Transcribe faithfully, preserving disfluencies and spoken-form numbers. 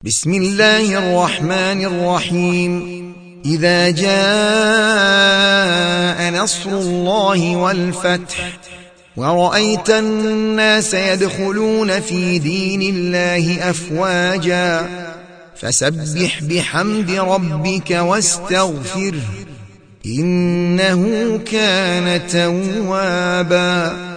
بسم الله الرحمن الرحيم. إذا جاء نصر الله والفتح ورأيت الناس يدخلون في دين الله أفواجا فسبح بحمد ربك واستغفره إنه كان توابا.